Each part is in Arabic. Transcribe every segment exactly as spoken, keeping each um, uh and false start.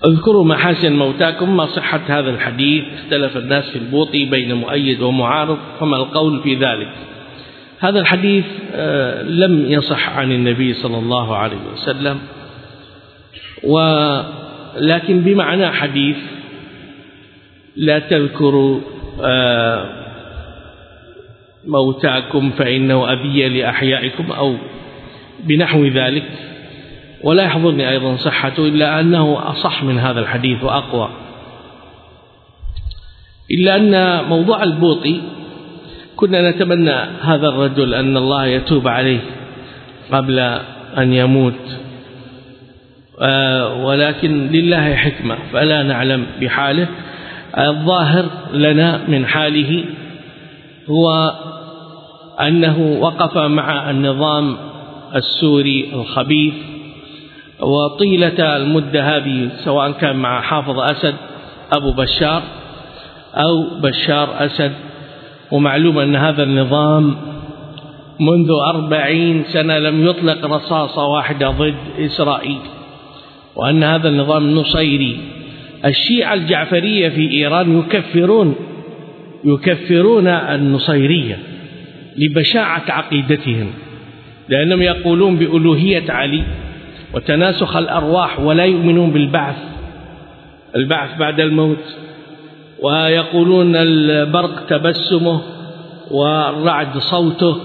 اذكروا محاسن موتاكم. ما صحة هذا الحديث؟ اختلف الناس في البوطي بين مؤيد ومعارض، فما القول في ذلك؟ هذا الحديث لم يصح عن النبي صلى الله عليه وسلم، ولكن بمعنى حديث لا تذكروا موتاكم فإنه أذية لأحيائكم أو بنحو ذلك. ولا يحضرني أيضا صحته، إلا أنه أصح من هذا الحديث وأقوى. إلا أن موضوع البوطي كنا نتمنى هذا الرجل أن الله يتوب عليه قبل أن يموت، ولكن لله حكمة فلا نعلم بحاله. الظاهر لنا من حاله هو أنه وقف مع النظام السوري الخبيث، وطيلة المدة هذه سواء كان مع حافظ أسد أبو بشار أو بشار أسد. ومعلوم أن هذا النظام منذ أربعين سنة لم يطلق رصاصة واحدة ضد إسرائيل، وأن هذا النظام النصيري. الشيعة الجعفرية في إيران يكفرون يكفرون النصيرية لبشاعة عقيدتهم، لأنهم يقولون بألوهية علي وتناسخ الأرواح، ولا يؤمنون بالبعث البعث بعد الموت، ويقولون البرق تبسمه والرعد صوته.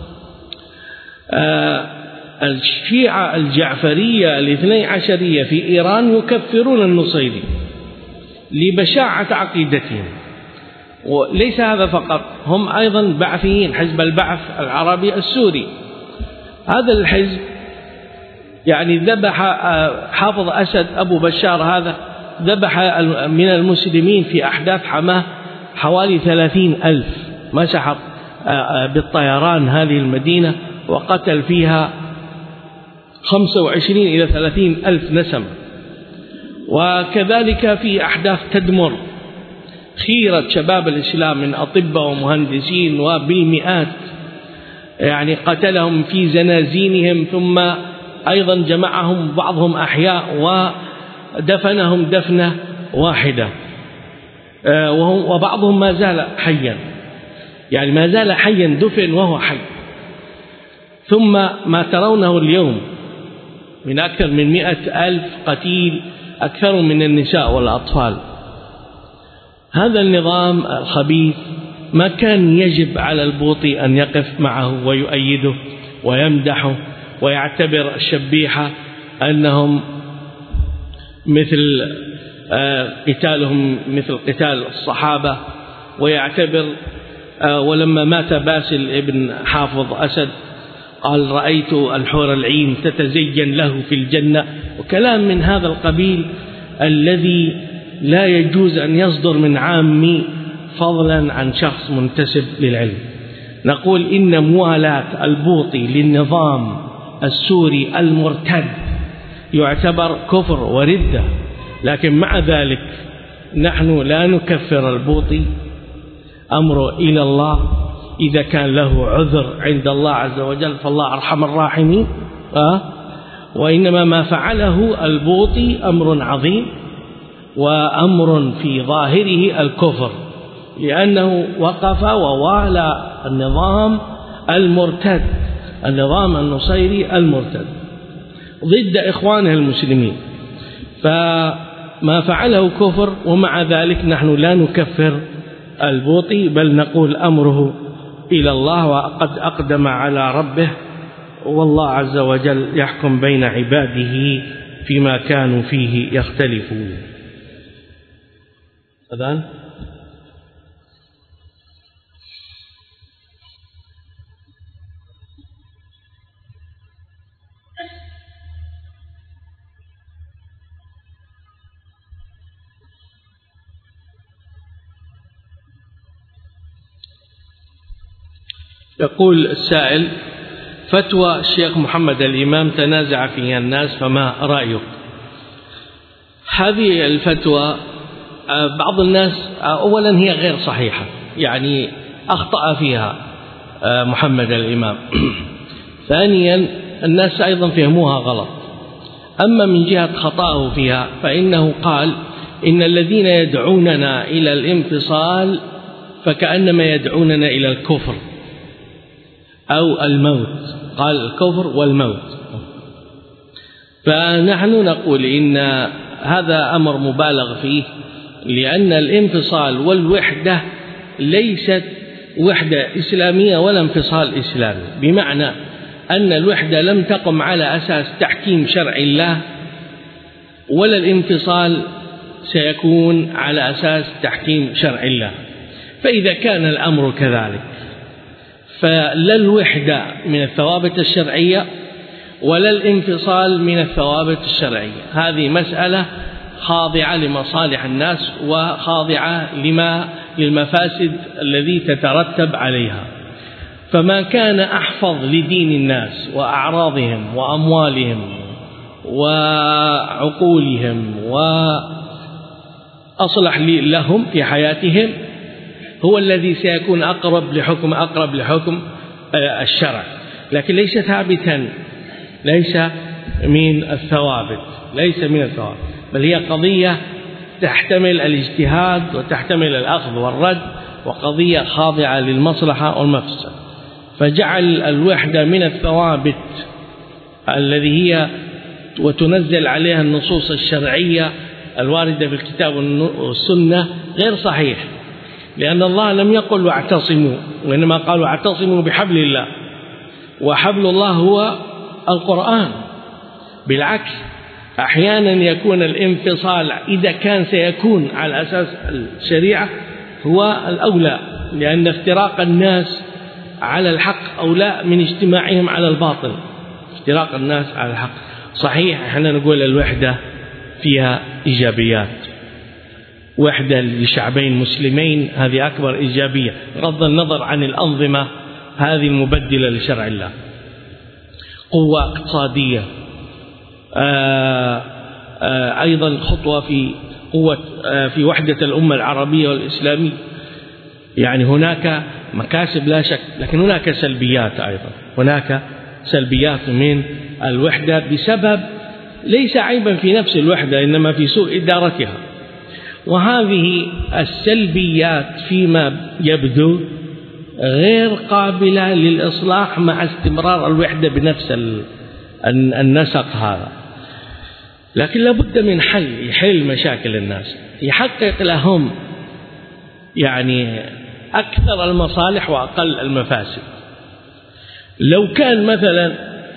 الشيعة الجعفرية الاثني عشرية في إيران يكفرون النصيري لبشاعة عقيدتهم. وليس هذا فقط، هم أيضا بعثيين، حزب البعث العربي السوري. هذا الحزب يعني ذبح حافظ أسد أبو بشار، هذا ذبح من المسلمين في أحداث حماه حوالي ثلاثين ألف، مسح بالطيران هذه المدينة وقتل فيها خمسة وعشرين إلى ثلاثين ألف نسمة. وكذلك في أحداث تدمر خيرة شباب الإسلام من أطباء ومهندسين وبالمئات، يعني قتلهم في زنازينهم، ثم أيضا جمعهم بعضهم أحياء ودفنهم دفنة واحدة، وبعضهم ما زال حيا، يعني ما زال حيا دفن وهو حي. ثم ما ترونه اليوم من أكثر من مئة ألف قتيل، أكثر من النساء والأطفال. هذا النظام الخبيث ما كان يجب على البوطي أن يقف معه ويؤيده ويمدحه ويعتبر الشبيحة أنهم مثل قتالهم مثل قتال الصحابة، ويعتبر ولما مات باسل ابن حافظ أسد قال رأيت الحور العين تتزين له في الجنة، وكلام من هذا القبيل الذي لا يجوز أن يصدر من عامي فضلا عن شخص منتسب للعلم. نقول إن موالاة البوطي للنظام السوري المرتد يعتبر كفر وردة، لكن مع ذلك نحن لا نكفر البوطي، أمره إلى الله. إذا كان له عذر عند الله عز وجل فالله أرحم الراحمين، أه؟ وإنما ما فعله البوطي أمر عظيم وأمر في ظاهره الكفر، لأنه وقف ووالى النظام المرتد، النظام النصيري المرتد ضد إخوانه المسلمين، فما فعله كفر. ومع ذلك نحن لا نكفر البوطي، بل نقول أمره إلى الله وقد أقدم على ربه، والله عز وجل يحكم بين عباده فيما كانوا فيه يختلفون. أذان يقول السائل: فتوى الشيخ محمد الإمام تنازع فيها الناس، فما رأيك؟ هذه الفتوى بعض الناس أولا هي غير صحيحة، يعني أخطأ فيها محمد الإمام. ثانيا الناس أيضا فهموها غلط. أما من جهة خطأه فيها فإنه قال إن الذين يدعوننا إلى الانفصال فكأنما يدعوننا إلى الكفر أو الموت، قال الكفر والموت. فنحن نقول إن هذا أمر مبالغ فيه، لأن الانفصال والوحدة ليست وحدة إسلامية ولا انفصال إسلامي، بمعنى أن الوحدة لم تقم على أساس تحكيم شرع الله، ولا الانفصال سيكون على أساس تحكيم شرع الله. فإذا كان الأمر كذلك فلا الوحدة من الثوابت الشرعية ولا الانفصال من الثوابت الشرعية، هذه مسألة خاضعة لمصالح الناس وخاضعة لما للمفاسد الذي تترتب عليها. فما كان أحفظ لدين الناس وأعراضهم وأموالهم وعقولهم وأصلح لهم في حياتهم هو الذي سيكون أقرب لحكم أقرب لحكم الشرع، لكن ليس ثابتا، ليس من الثوابت، ليس من الثوابت، بل هي قضية تحتمل الاجتهاد وتحتمل الأخذ والرد، وقضية خاضعة للمصلحة والمفسدة. فجعل الوحدة من الثوابت الذي هي وتنزل عليها النصوص الشرعية الواردة في الكتاب والسنة غير صحيح، لأن الله لم يقل واعتصموا، وإنما قال واعتصموا بحبل الله، وحبل الله هو القرآن. بالعكس أحيانا يكون الانفصال إذا كان سيكون على أساس الشريعة هو الأولى، لأن افتراق الناس على الحق أولى من اجتماعهم على الباطل. افتراق الناس على الحق صحيح، احنا نقول الوحدة فيها إيجابيات، وحدة لشعبين مسلمين هذه أكبر إيجابية بغض النظر عن الأنظمة هذه المبدلة لشرع الله. قوة اقتصادية، آآ آآ أيضا خطوة في قوة في وحدة الأمة العربية والإسلامية. يعني هناك مكاسب لا شك، لكن هناك سلبيات أيضا، هناك سلبيات من الوحدة بسبب ليس عيبا في نفس الوحدة إنما في سوء إدارتها. وهذه السلبيات فيما يبدو غير قابلة للإصلاح مع استمرار الوحدة بنفس النسق هذا، لكن لابد من حل يحل مشاكل الناس، يحقق لهم يعني أكثر المصالح وأقل المفاسد. لو كان مثلا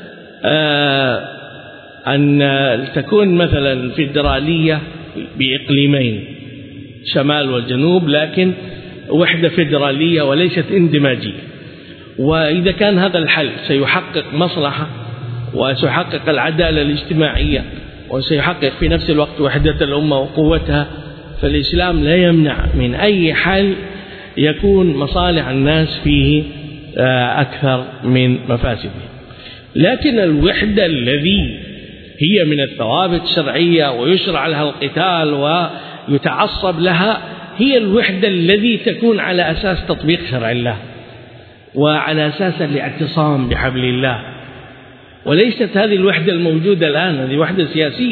أن تكون مثلا فيدرالية بإقليمين شمال والجنوب، لكن وحدة فيدرالية وليست اندماجية، وإذا كان هذا الحل سيحقق مصلحة وسيحقق العدالة الاجتماعية وسيحقق في نفس الوقت وحدة الأمة وقوتها، فالإسلام لا يمنع من أي حل يكون مصالح الناس فيه أكثر من مفاسده. لكن الوحدة الذي هي من الثوابت الشرعية ويشرع لها القتال ويتعصب لها هي الوحدة الذي تكون على أساس تطبيق شرع الله وعلى أساس الاعتصام بحبل الله، وليست هذه الوحدة الموجودة الآن، هذه وحدة سياسية،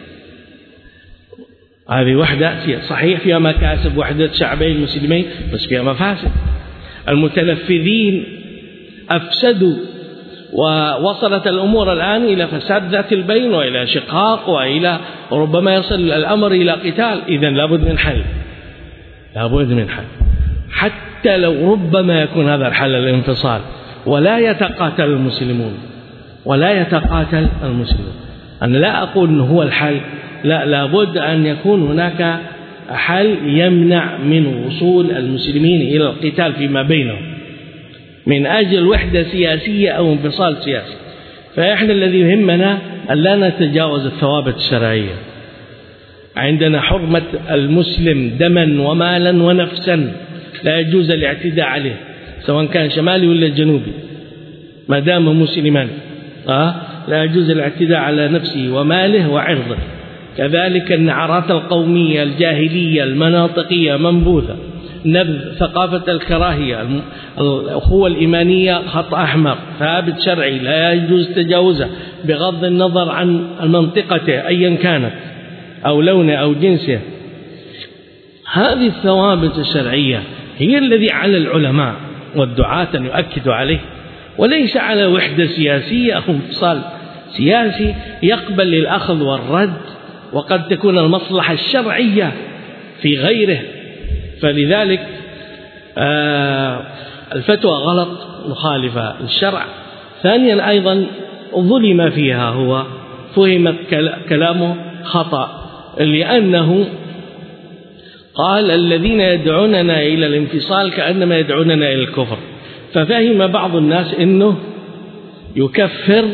هذه وحدة صحيح فيها مكاسب وحدة شعبين مسلمين بس فيها مفاسد. المتنفذين أفسدوا ووصلت الأمور الآن إلى فساد ذات البين وإلى شقاق وإلى ربما يصل الأمر إلى قتال. إذن لابد من حل، لابد من حل، حتى لو ربما يكون هذا الحل الانفصال ولا يتقاتل المسلمون، ولا يتقاتل المسلمون. أنا لا أقول أنه هو الحل، لا، لابد أن يكون هناك حل يمنع من وصول المسلمين إلى القتال فيما بينهم من أجل وحدة سياسية أو انفصال سياسي. فإحنا الذي يهمنا أن لا نتجاوز الثوابت الشرعية. عندنا حرمة المسلم دما ومالا ونفسا، لا يجوز الاعتداء عليه سواء كان شمالي ولا جنوبي ما دام مسلما، آه لا يجوز الاعتداء على نفسه وماله وعرضه. كذلك النعرات القومية الجاهلية المناطقية منبوذة، نبذ ثقافة الكراهية. الأخوة الإيمانية خط أحمر ثابت شرعي لا يجوز تجاوزه بغض النظر عن منطقته أيا كانت أو لونه أو جنسه. هذه الثوابت الشرعية هي الذي على العلماء والدعاة أن يؤكدوا عليه، وليس على وحدة سياسية أو انفصال سياسي يقبل الأخذ والرد، وقد تكون المصلحة الشرعية في غيره. فلذلك آه الفتوى غلط مخالفة للشرع. ثانيا أيضا ظلم فيها، هو فهم كلامه خطأ، لأنه قال الذين يدعوننا إلى الانفصال كأنما يدعوننا إلى الكفر، ففهم بعض الناس أنه يكفر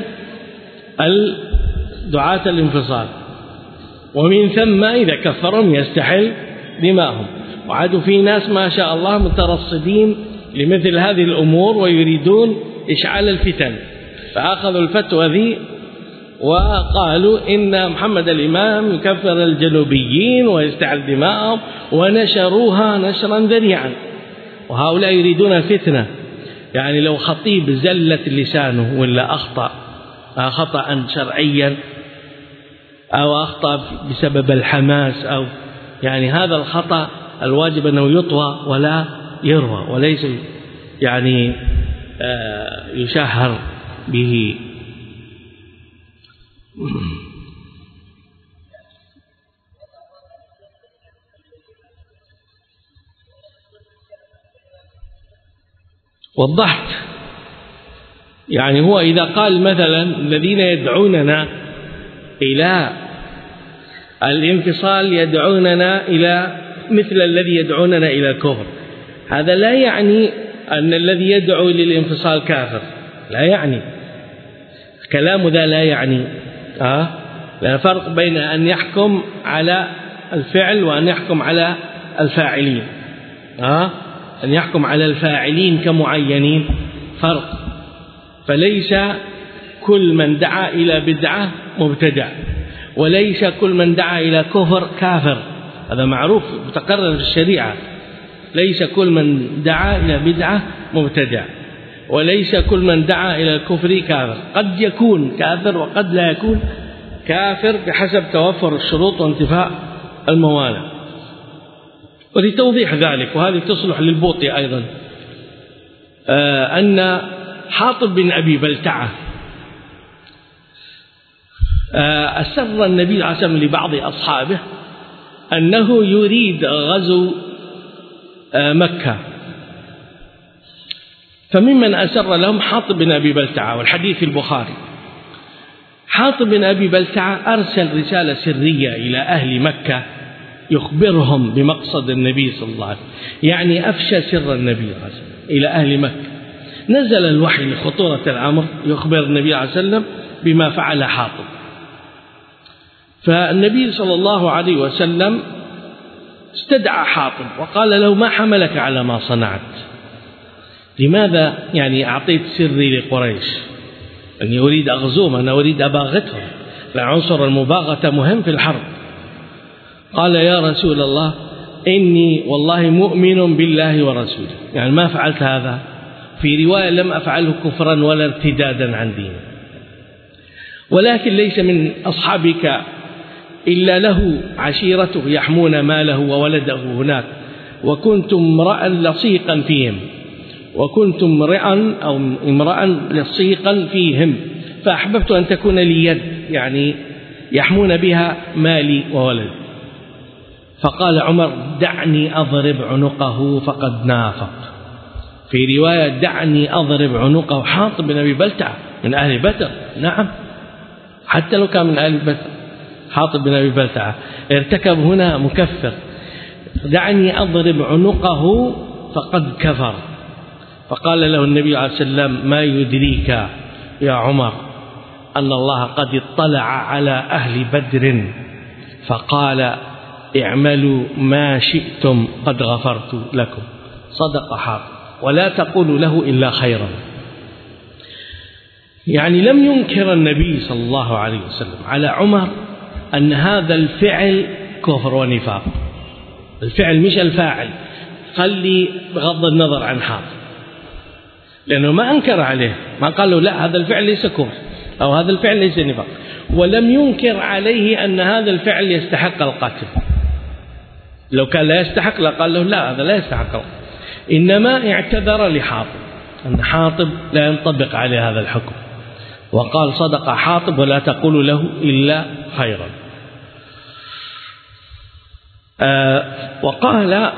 الدعاة الانفصال، ومن ثم إذا كفرهم يستحل دماءهم. وعادوا في ناس ما شاء الله مترصدين لمثل هذه الأمور ويريدون إشعال الفتن، فأخذوا الفتوى ذي وقالوا إن محمد الإمام يكفر الجنوبيين ويستحل دماءهم، ونشروها نشرا ذريعا. وهؤلاء يريدون الفتنة. يعني لو خطيب زلت لسانه ولا أخطأ خطأ شرعيا أو أخطأ بسبب الحماس، أو يعني هذا الخطأ الواجب أنه يطوى ولا يروى، وليس يعني يشهر به. وضحت. يعني هو إذا قال مثلا الذين يدعوننا إلى الانفصال يدعوننا إلى مثل الذي يدعوننا إلى الكفر، هذا لا يعني أن الذي يدعو للانفصال كافر، لا يعني كلام ذا لا يعني آه لا فرق بين أن يحكم على الفعل وأن يحكم على الفاعلين. آه أن يحكم على الفاعلين كمعينين فرق. فليس كل من دعا إلى بدعة مبتدع، وليس كل من دعا إلى كفر كافر، هذا معروف متقرر في الشريعة. ليس كل من دعا إلى بدعة مبتدع، وليس كل من دعا إلى الكفر كافر. قد يكون كافر وقد لا يكون كافر بحسب توفر الشروط وانتفاء الموانع. ولتوضيح ذلك، وهذه تصلح للبوطي أيضا، آه أن حاطب بن أبي بلتعة آه أسر النبي عليه الصلاة والسلام لبعض أصحابه أنه يريد غزو آه مكة، فممن أسر لهم حاطب بن أبي بلتعة، والحديث في البخاري. حاطب بن أبي بلتعة أرسل رسالة سرية إلى أهل مكة يخبرهم بمقصد النبي صلى الله عليه وسلم، يعني أفشى سر النبي صلى الله عليه وسلم إلى أهل مكة. نزل الوحي لخطورة الأمر يخبر النبي عليه وسلم بما فعل حاطب. فالنبي صلى الله عليه وسلم استدعى حاطب وقال له ما حملك على ما صنعت؟ لماذا يعني أعطيت سري لقريش؟ أني أريد أغزوهم، أنا أريد أباغتهم، لعنصر المباغتة مهم في الحرب. قال يا رسول الله إني والله مؤمن بالله ورسوله، يعني ما فعلت هذا. في رواية لم أفعله كفرا ولا ارتدادا عن دينه، ولكن ليس من أصحابك إلا له عشيرته يحمون ماله وولده هناك، وكنت امرأ لصيقا فيهم وكنت امرأ أو امرأ لصيقا فيهم فأحببت أن تكون لي يد، يعني يحمون بها مالي وولدي. فقال عمر دعني أضرب عنقه فقد نافق. في رواية دعني أضرب عنقه. حاطب بن أبي بلتعة من أهل بدر، نعم حتى لو كان من أهل بدر. حاطب بن أبي بلتعة ارتكب هنا مكفر، دعني أضرب عنقه فقد كفر. فقال له النبي عليه السلام ما يدريك يا عمر أن الله قد اطلع على أهل بدر فقال اعملوا ما شئتم قد غفرت لكم. صدق حاطب ولا تقولوا له إلا خيرا. يعني لم ينكر النبي صلى الله عليه وسلم على عمر أن هذا الفعل كفر ونفاق. الفعل مش الفاعل، خلي بغض النظر عن حاطب، لأنه ما أنكر عليه، ما قال له لا هذا الفعل ليس كفر أو هذا الفعل ليس نفاق، ولم ينكر عليه أن هذا الفعل يستحق القتل. لو كان لا يستحق لقال له لا هذا لا يستحق، إنما اعتذر لحاطب أن حاطب لا ينطبق عليه هذا الحكم، وقال صدق حاطب ولا تقول له إلا خيرا. آه وقال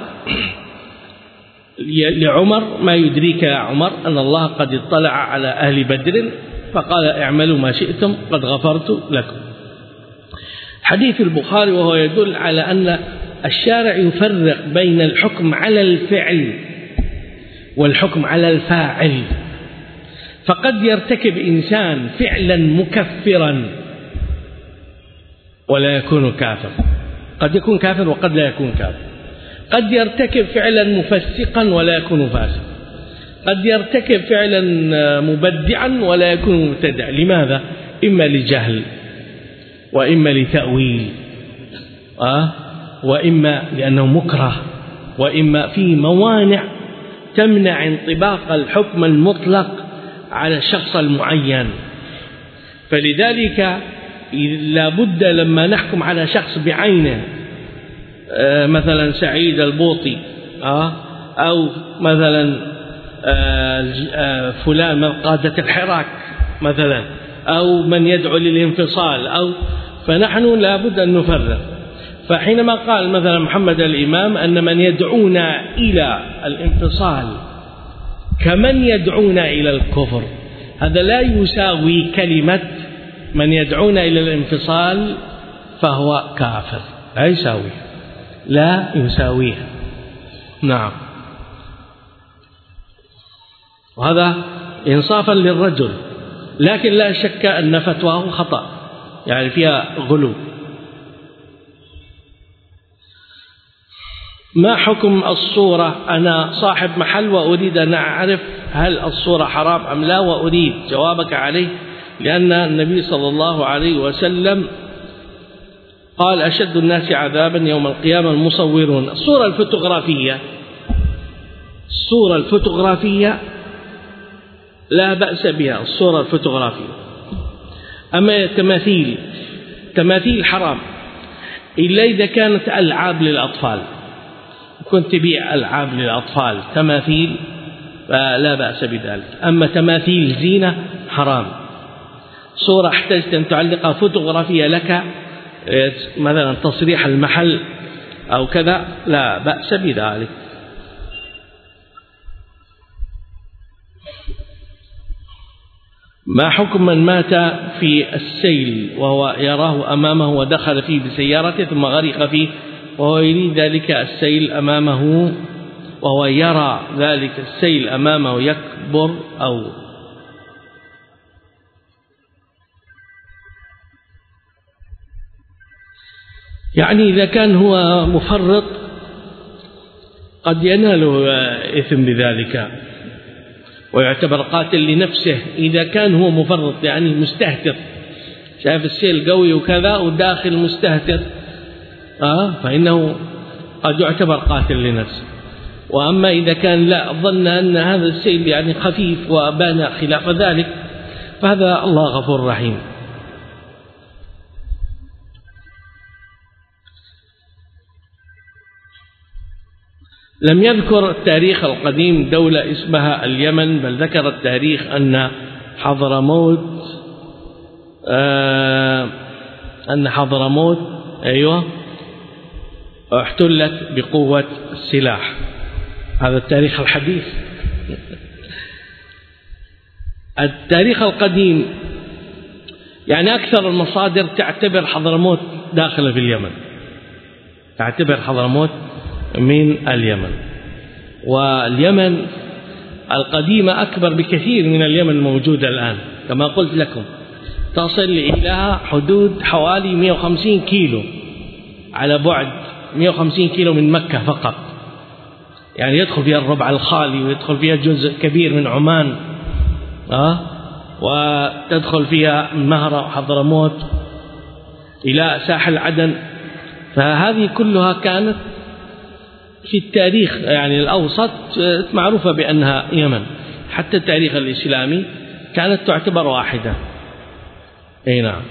لعمر ما يدريك يا عمر أن الله قد اطلع على أهل بدر فقال اعملوا ما شئتم قد غفرت لكم. حديث البخاري وهو يدل على أن الشارع يفرق بين الحكم على الفعل والحكم على الفاعل، فقد يرتكب إنسان فعلا مكفرا ولا يكون كافر، قد يكون كافر وقد لا يكون كافر، قد يرتكب فعلا مفسقا ولا يكون فاسق، قد يرتكب فعلا مبدعا ولا يكون مبتدع. لماذا؟ إما لجهل وإما لتأويل أه؟ وإما لأنه مكره، وإما في موانع تمنع انطباق الحكم المطلق على الشخص المعين. فلذلك لا بد لما نحكم على شخص بعينه آه مثلا سعيد البوطي آه أو مثلا آه آه فلان من قادة الحراك مثلا أو من يدعو للانفصال أو فنحن لا بد أن نفرق. فحينما قال مثلا محمد الإمام أن من يدعونا إلى الانفصال كمن يدعونا إلى الكفر، هذا لا يساوي كلمة من يدعونا إلى الانفصال فهو كافر، لا يساوي لا يساويه. نعم، وهذا إنصافا للرجل، لكن لا شك أن فتواه خطأ، يعني فيها غلو. ما حكم الصورة؟ أنا صاحب محل وأريد أن أعرف هل الصورة حرام أم لا، وأريد جوابك عليه، لأن النبي صلى الله عليه وسلم قال أشد الناس عذابا يوم القيامة المصورون. الصورة الفوتوغرافية الصورة الفوتوغرافية لا بأس بها، الصورة الفوتوغرافية. أما التماثيل تماثيل حرام إلا إذا كانت ألعاب للأطفال، كنت تبيع ألعاب للأطفال تماثيل فلا بأس بذلك. أما تماثيل زينة حرام. صورة احتجت أن تعلقها فوتوغرافية لك مثلا تصريح المحل أو كذا لا بأس بذلك. ما حكم من مات في السيل وهو يراه أمامه ودخل فيه بسيارته ثم غرق فيه وهو يريد ذلك السيل أمامه وهو يرى ذلك السيل أمامه يكبر أو يعني إذا كان هو مفرط قد يناله إثم بذلك ويعتبر قاتل لنفسه. إذا كان هو مفرط يعني مستهتر، شايف السيل قوي وكذا وداخل مستهتر آه فإنه قد يعتبر قاتل لنفسه. وأما إذا كان لا ظن أن هذا السيل يعني خفيف وبان خلاف ذلك فهذا الله غفور رحيم. لم يذكر التاريخ القديم دولة اسمها اليمن، بل ذكر التاريخ أن حضرموت آه أن حضرموت أيوه احتلت بقوة السلاح. هذا التاريخ الحديث. التاريخ القديم يعني أكثر المصادر تعتبر حضرموت داخلة في اليمن، تعتبر حضرموت من اليمن. واليمن القديمة أكبر بكثير من اليمن الموجودة الآن، كما قلت لكم تصل إلى حدود حوالي مئة وخمسين كيلو على بعد مئة وخمسين كيلو من مكة فقط، يعني يدخل فيها الربع الخالي ويدخل فيها جزء كبير من عمان أه؟ وتدخل فيها مهرة وحضرموت إلى ساحل عدن. فهذه كلها كانت في التاريخ يعني الأوسط معروفة بأنها يمن، حتى التاريخ الإسلامي كانت تعتبر واحدة. أي نعم.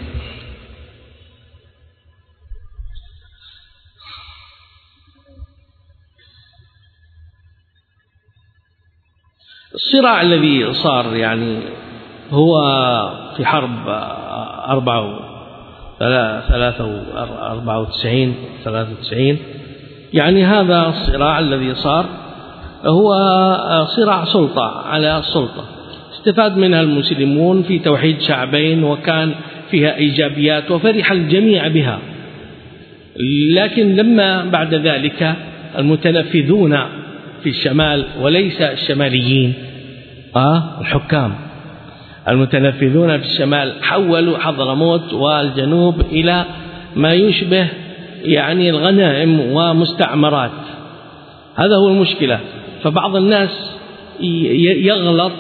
الصراع الذي صار يعني هو في حرب أربعة ثلاثة وأربعة وتسعين ثلاثة وتسعين، يعني هذا الصراع الذي صار هو صراع سلطة على السلطة، استفاد منها المسلمون في توحيد شعبين وكان فيها إيجابيات وفرح الجميع بها. لكن لما بعد ذلك المتنفذون في الشمال وليس الشماليين آه الحكام، المتنفذون في الشمال حولوا حضرموت والجنوب إلى ما يشبه يعني الغنائم ومستعمرات. هذا هو المشكلة. فبعض الناس يغلط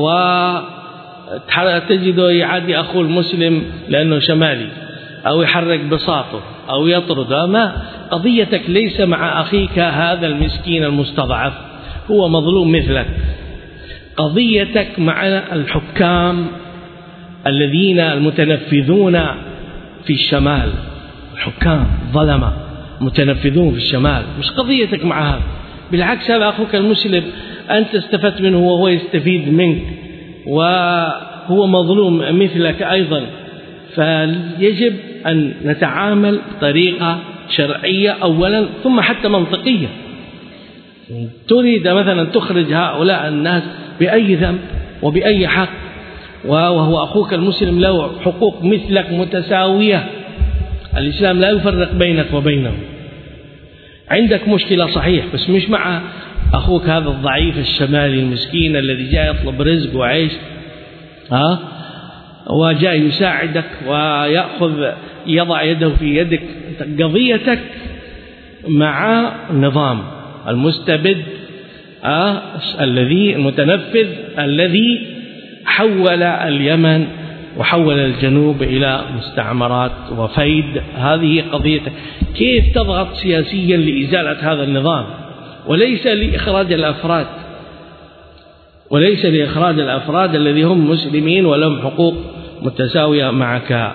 وتجده يعادي أخوه المسلم لأنه شمالي أو يحرك بساطه أو يطرد. ما قضيتك ليس مع أخيك هذا المسكين المستضعف، هو مظلوم مثلك. قضيتك مع الحكام الذين المتنفذون في الشمال، الحكام ظلمة متنفذون في الشمال، مش قضيتك مع هذا. بالعكس هذا أخوك المسلم أنت استفدت منه وهو يستفيد منك وهو مظلوم مثلك أيضا. فيجب أن نتعامل بطريقة شرعية أولا ثم حتى منطقية. تريد مثلا تخرج هؤلاء الناس بأي ذنب وبأي حق، وهو أخوك المسلم له حقوق مثلك متساوية. الإسلام لا يفرق بينك وبينه. عندك مشكلة صحيح، بس مش مع أخوك هذا الضعيف الشمالي المسكين الذي جاء يطلب رزق وعيش ها وجاء يساعدك ويأخذ يضع يده في يدك. قضيتك مع النظام المستبد آه الذي المتنفذ الذي حول اليمن وحول الجنوب إلى مستعمرات وفيد. هذه قضيتك. كيف تضغط سياسيا لإزالة هذا النظام وليس لإخراج الأفراد، وليس لإخراج الأفراد الذي هم مسلمين ولهم حقوق متساوية معك.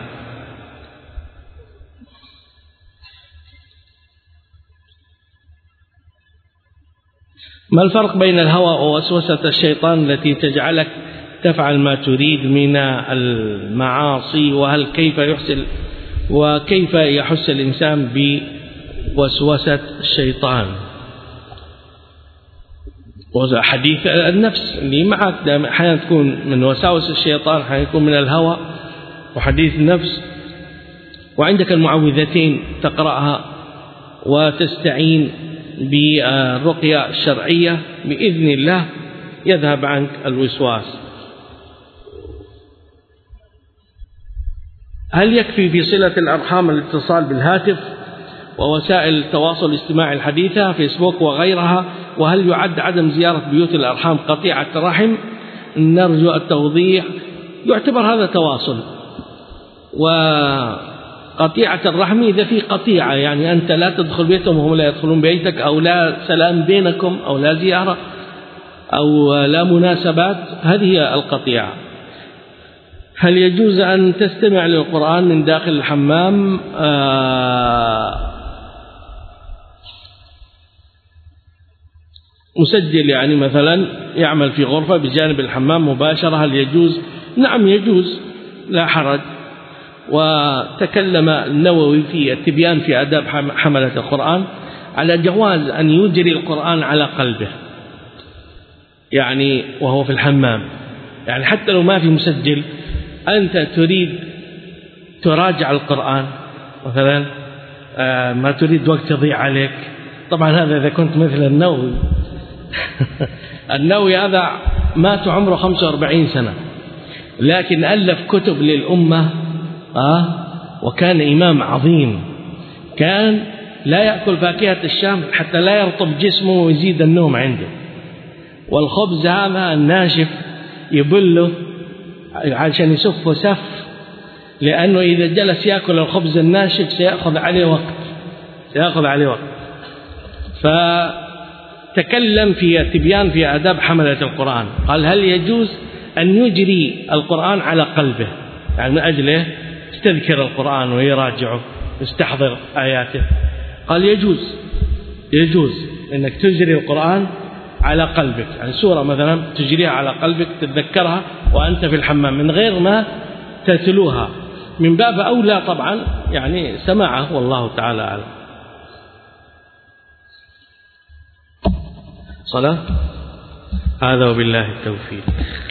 ما الفرق بين الهوى ووسوسة الشيطان التي تجعلك تفعل ما تريد من المعاصي؟ وهل كيف يحصل وكيف يحس الإنسان بوسوسة الشيطان؟ حديث النفس اللي معك أحيانا تكون من وساوس الشيطان، أحيانا يكون من الهوى وحديث النفس. وعندك المعوذتين تقرأها وتستعين بالرقية الشرعية، بإذن الله يذهب عنك الوسواس. هل يكفي في صلة الأرحام الاتصال بالهاتف ووسائل التواصل الاجتماعي الحديثة فيسبوك وغيرها؟ وهل يعد عدم زيارة بيوت الأرحام قطيعة رحم؟ نرجو التوضيح. يعتبر هذا تواصل، وقطيعة الرحم إذا في قطيعة يعني أنت لا تدخل بيتهم وهم لا يدخلون بيتك، أو لا سلام بينكم، أو لا زيارة، أو لا مناسبات، هذه القطيعة. هل يجوز أن تستمع للقرآن من داخل الحمام؟ آه مسجل يعني مثلا يعمل في غرفة بجانب الحمام مباشرة، هل يجوز؟ نعم يجوز، لا حرج. وتكلم النووي في التبيان في آداب حملة القرآن على جواز أن يجري القرآن على قلبه، يعني وهو في الحمام، يعني حتى لو ما في مسجل أنت تريد تراجع القرآن مثلا، ما تريد وقت يضيع عليك. طبعا هذا إذا كنت مثل النووي. النووي هذا مات عمره خمسة وأربعين سنة، لكن ألف كتب للأمة آه وكان إمام عظيم. كان لا يأكل فاكهة الشام حتى لا يرطب جسمه ويزيد النوم عنده. والخبز هذا الناشف يبله عشان يسفه سف، لأنه إذا جلس يأكل الخبز الناشف سيأخذ عليه وقت سيأخذ عليه وقت ف تكلم في تبيان في آداب حملة القرآن. قال هل يجوز أن يجري القرآن على قلبه، يعني من أجله يستذكر القرآن ويراجعه يستحضر آياته؟ قال يجوز، يجوز أنك تجري القرآن على قلبك، يعني سورة مثلا تجريها على قلبك تتذكرها وأنت في الحمام من غير ما تتلوها، من باب أولى طبعا يعني سماعه، والله تعالى أعلم. صلاة هذا وبالله التوفيق.